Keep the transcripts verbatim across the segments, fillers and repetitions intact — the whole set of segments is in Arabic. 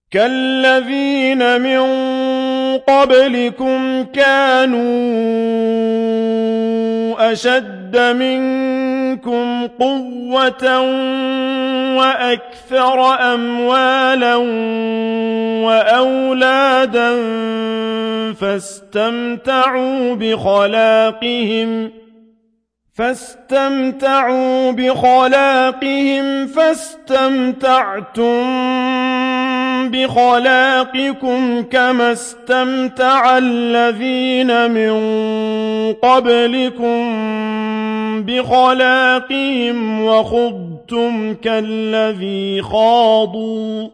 كالذين من قبلكم كانوا أشد منكم قوة وأكثر أموالا وأولادا فاستمتعوا بخلاقهم فاستمتعوا بخلاقهم فاستمتعتم بخلاقكم كما استمتع الذين من قبلكم بخلاقهم وخضتم كالذي خاضوا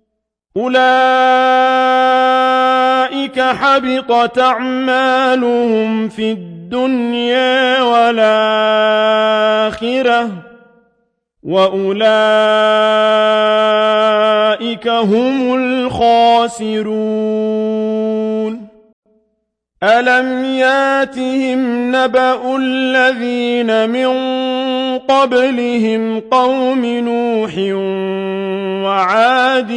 أولئك حبطت أعمالهم في الدنيا والآخرة وأولئك هم الخاسرون ألم ياتهم نبأ الذين من قبلهم قوم نوح وعاد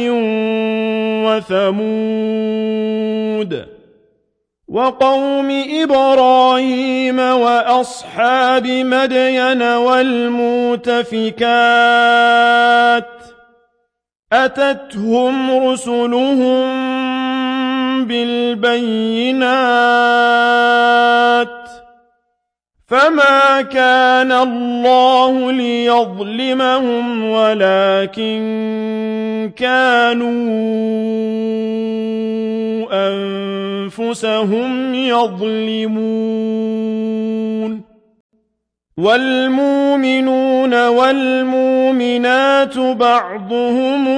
وثمود وقوم إبراهيم وأصحاب مدين والمؤتفكات أتتهم رسلهم بالبينات فما كان الله ليظلمهم ولكن كانوا أنفسهم يظلمون والمؤمنون والمؤمنات بعضهم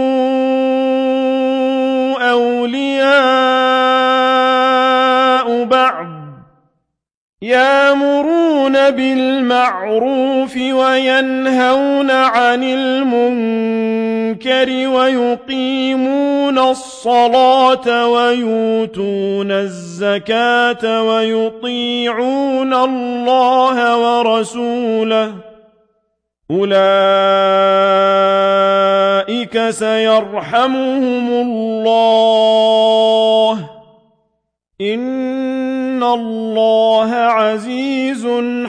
أولياء بعض يأمرون بالمعروف وينهون عن المنكر ويقيمون الصلاة ويؤتون الزكاة ويطيعون الله ورسوله أولئك سيرحمهم الله إن الله عزيز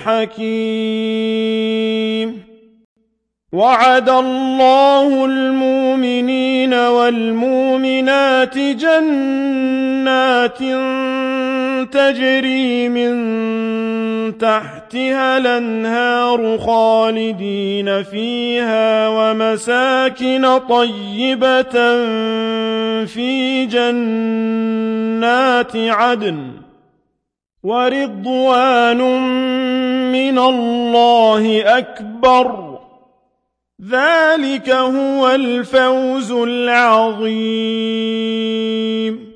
حكيم وعد الله المؤمنين والمؤمنات جنات تجري من تحتها الأنهار خالدين فيها ومساكن طيبة في جنات عدن ورضوان من الله أكبر ذلك هو الفوز العظيم